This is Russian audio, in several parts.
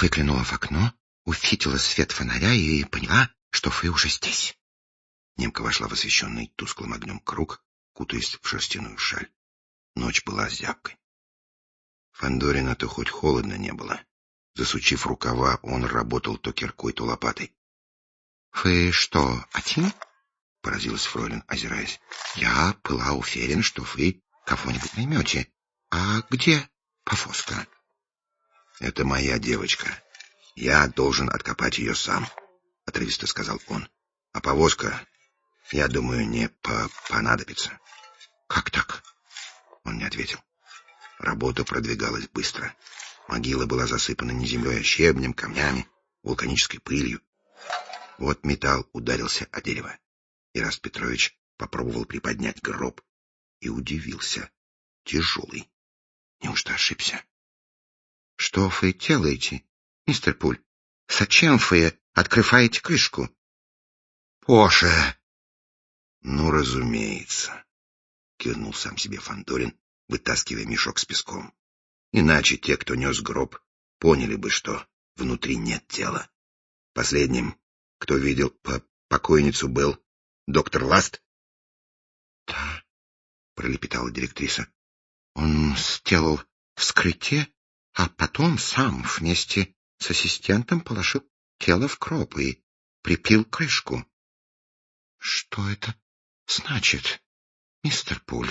выглянула в окно, увидела свет фонаря и поняла, что Фэй уже здесь. Немка вошла в освещенный тусклым огнем круг, кутаясь в шерстяную шаль. Ночь была зябкой. Фандорина-то хоть холодно не было. Засучив рукава, он работал то киркой, то лопатой. — Вы что, один? — поразилась фройлен, озираясь. — Я была уверен, что вы кого-нибудь наймете. А где повозка? — Это моя девочка. Я должен откопать ее сам, — отрывисто сказал он. — А повозка, я думаю, не понадобится. — Как так? Он не ответил. Работа продвигалась быстро. Могила была засыпана не землей, а щебнем, камнями, вулканической пылью. Вот металл ударился о дерево. Ираст Петрович попробовал приподнять гроб и удивился. Тяжелый. Неужто ошибся? — Что вы делаете, мистер Пуль? Зачем вы открываете крышку? — Боже! — Ну, разумеется, — кивнул сам себе Фандорин, вытаскивая мешок с песком. Иначе те, кто нес гроб, поняли бы, что внутри нет тела. Последним, кто видел покойницу, был доктор Ласт. — Да, — пролепетала директриса. — Он сделал вскрытие, а потом сам вместе с ассистентом положил тело в гроб и припил крышку. — Что это значит, мистер Пуль?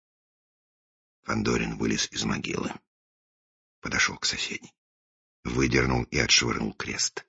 Фандорин вылез из могилы. Подошел к соседней. Выдернул и отшвырнул крест.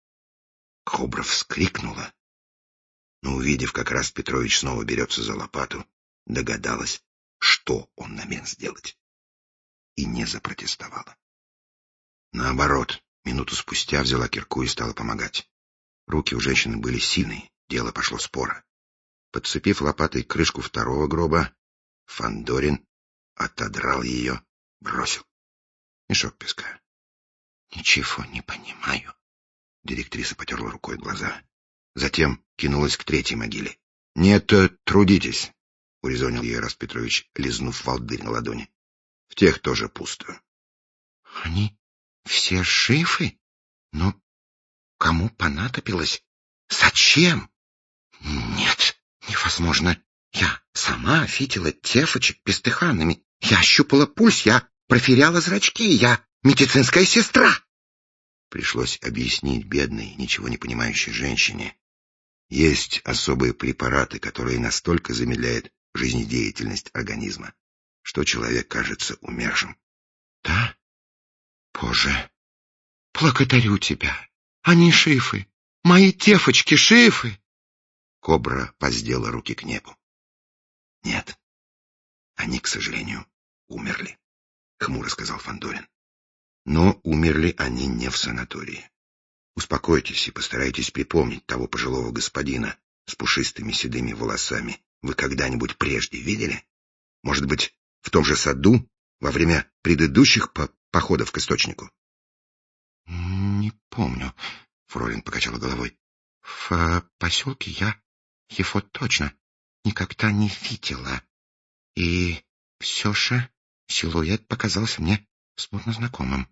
Кобра вскрикнула, но, увидев, как Ираст Петрович снова берется за лопату, догадалась, что он намерен сделать, и не запротестовала. Наоборот, минуту спустя взяла кирку и стала помогать. Руки у женщины были сильные, дело пошло споро. Подцепив лопатой крышку второго гроба, Фандорин отодрал ее, бросил. Мешок песка. — Ничего не понимаю. Директриса потерла рукой глаза. Затем кинулась к третьей могиле. — Нет, трудитесь, — урезонил ее Ираст Петрович, лизнув волдырь на ладони. — В тех тоже пусто. — Они все живы? Но кому понадобилось? Зачем? — Нет, невозможно. Я сама видела девочек бездыханными. Я ощупала пульс, я проверяла зрачки, я медицинская сестра. Пришлось объяснить бедной, ничего не понимающей женщине. Есть особые препараты, которые настолько замедляют жизнедеятельность организма, что человек кажется умершим. — Да? Боже, благодарю тебя. Они живы. Мои девочки живы. Кобра воздела руки к небу. — Нет, они, к сожалению, умерли, — хмуро сказал Фандорин. Но умерли они не в санатории. Успокойтесь и постарайтесь припомнить того пожилого господина с пушистыми седыми волосами. Вы когда-нибудь прежде видели? Может быть, в том же саду, во время предыдущих походов к источнику? — Не помню, — фройлен покачала головой. — В поселке я его точно никогда не видела. И все же силуэт показался мне смутно знакомым.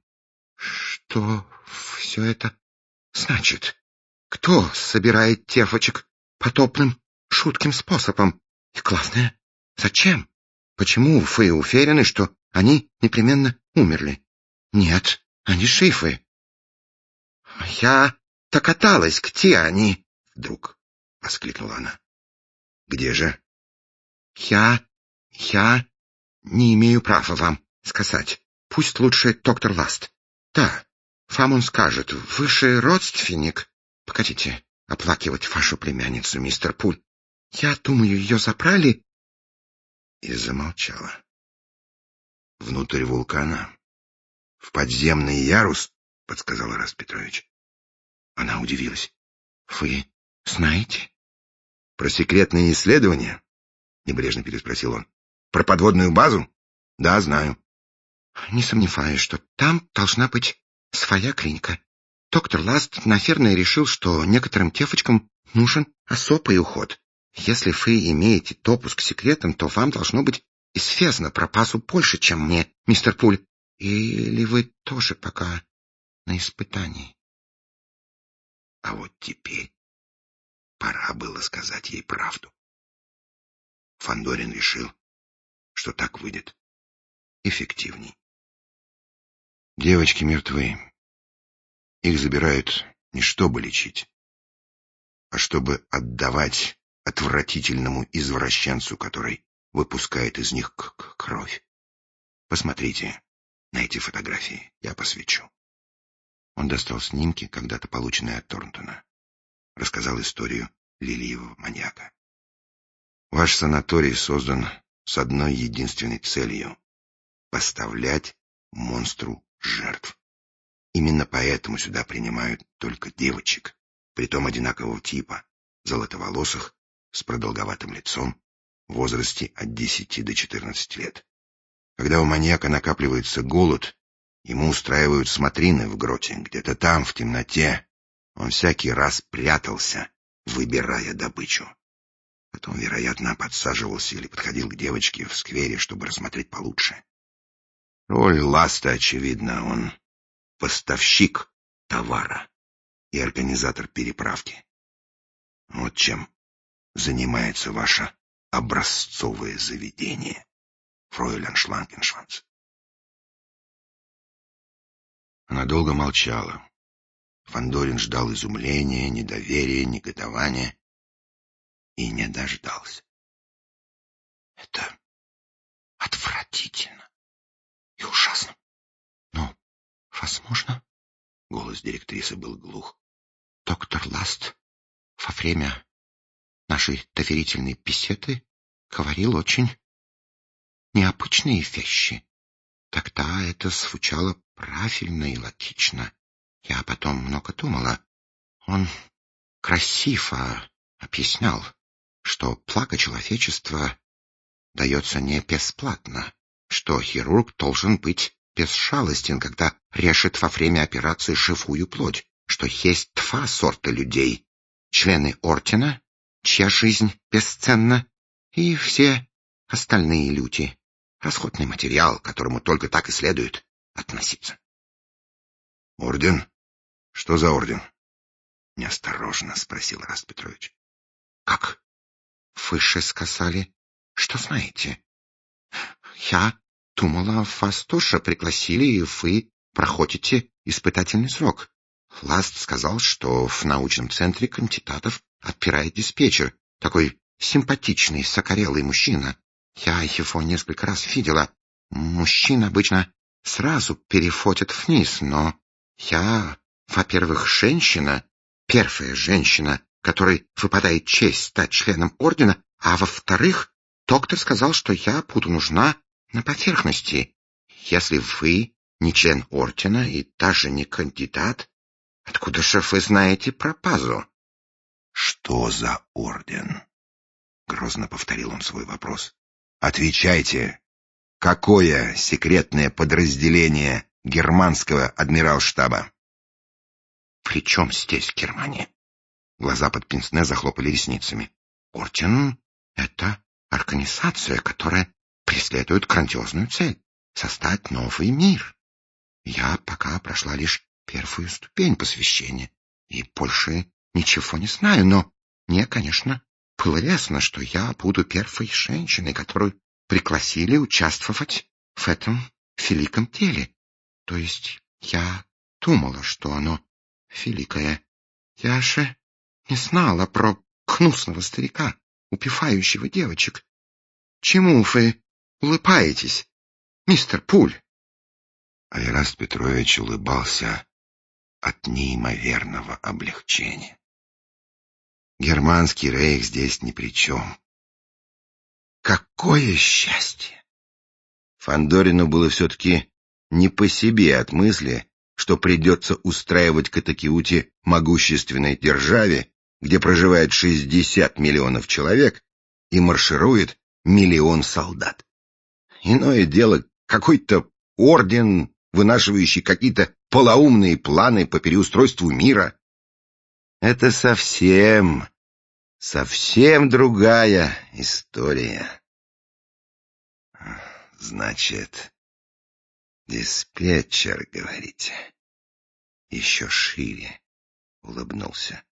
Что все это значит? Кто собирает девочек потопным, шутким способом? И главное, зачем? Почему вы уверены, что они непременно умерли? Нет, они живы. Я догадалась, где они, — вдруг воскликнула она. — Где же? — Я не имею права вам сказать. Пусть лучше доктор Ласт. Да, вам он скажет. Вы же родственник. Погодите оплакивать вашу племянницу, мистер Пуль. Я думаю, ее забрали. И замолчала. Внутрь вулкана. В подземный ярус, — подсказал Ираст Петрович. Она удивилась. — Вы знаете? — Про секретные исследования? — небрежно переспросил он. — Про подводную базу? — Да, знаю. — Не сомневаюсь, что там должна быть своя клиника. Доктор Ласт, наверное, решил, что некоторым девочкам нужен особый уход. Если вы имеете допуск к секретам, то вам должно быть известно про базу больше, чем мне, мистер Пуль. Или вы тоже пока на испытании. А вот теперь пора было сказать ей правду. Фандорин решил, что так выйдет эффективней. Девочки мертвы. Их забирают не чтобы лечить, а чтобы отдавать отвратительному извращенцу, который выпускает из них кровь. Посмотрите на эти фотографии, я посвечу. Он достал снимки, когда-то полученные от Торнтона. Рассказал историю лилиевого маньяка. Ваш санаторий создан с одной единственной целью — поставлять монстру жертв. Именно поэтому сюда принимают только девочек, притом одинакового типа, золотоволосых, с продолговатым лицом, в возрасте от 10 до 14 лет. Когда у маньяка накапливается голод, ему устраивают смотрины в гроте, где-то там, в темноте. Он всякий раз прятался, выбирая добычу. Потом, вероятно, подсаживался или подходил к девочке в сквере, чтобы рассмотреть получше. Роль Ласта, очевидно, он поставщик товара и организатор переправки. Вот чем занимается ваше образцовое заведение, фройлен Шлангеншванц. Она долго молчала. Фандорин ждал изумления, недоверия, негодования и не дождался. Это отвратительно и ужасно. Но, возможно, голос директрисы был глух. Доктор Ласт во время нашей доверительной беседы говорил очень необычные вещи. Тогда это звучало правильно и логично. Я потом много думала. Он красиво объяснял, что благо человечества дается не бесплатно, что хирург должен быть безжалостен, когда режет во время операции живую плоть, что есть два сорта людей: члены ордена, чья жизнь бесценна, и все остальные люди. Расходный материал, к которому только так и следует относиться. Орден? Что за орден? Неосторожно спросил Раст Петрович. Как? Вы же сказали, что знаете. Я думала, вас тоже пригласили, и вы проходите испытательный срок. Ласт сказал, что в научном центре кандидатов отбирает диспетчер, такой симпатичный, сокорелый мужчина. Я его несколько раз видела. Мужчин обычно сразу переходят вниз, но я, во-первых, женщина, первая женщина, которой выпадает честь стать членом ордена, а во-вторых, доктор сказал, что я буду нужна на поверхности. Если вы не член ордена и даже не кандидат, откуда же вы знаете про базу? — Что за орден? — грозно повторил он свой вопрос. — Отвечайте. Какое секретное подразделение германского адмиралштаба? — При чем здесь Германия? Глаза под пенсне захлопали ресницами. Орден — это организация, которая преследует грандиозную цель — создать новый мир. Я пока прошла лишь первую ступень посвящения и больше ничего не знаю, но мне, конечно, было ясно, что я буду первой женщиной, которую пригласили участвовать в этом великом деле. То есть я думала, что оно великое. Я же не знала про гнусного старика, убивающего девочек. Чему вы улыбаетесь, мистер Пуль? Айраст Петрович улыбался от неимоверного облегчения. Германский рейх здесь ни при чем. Какое счастье! Фандорину было все-таки не по себе от мысли, что придется устраивать катакиути могущественной державе, где проживает 60 миллионов человек и марширует 1 миллион солдат. Иное дело какой-то орден, вынашивающий какие-то полоумные планы по переустройству мира. Это совсем другая история. Значит, диспетчер, говорите? еще шире улыбнулся.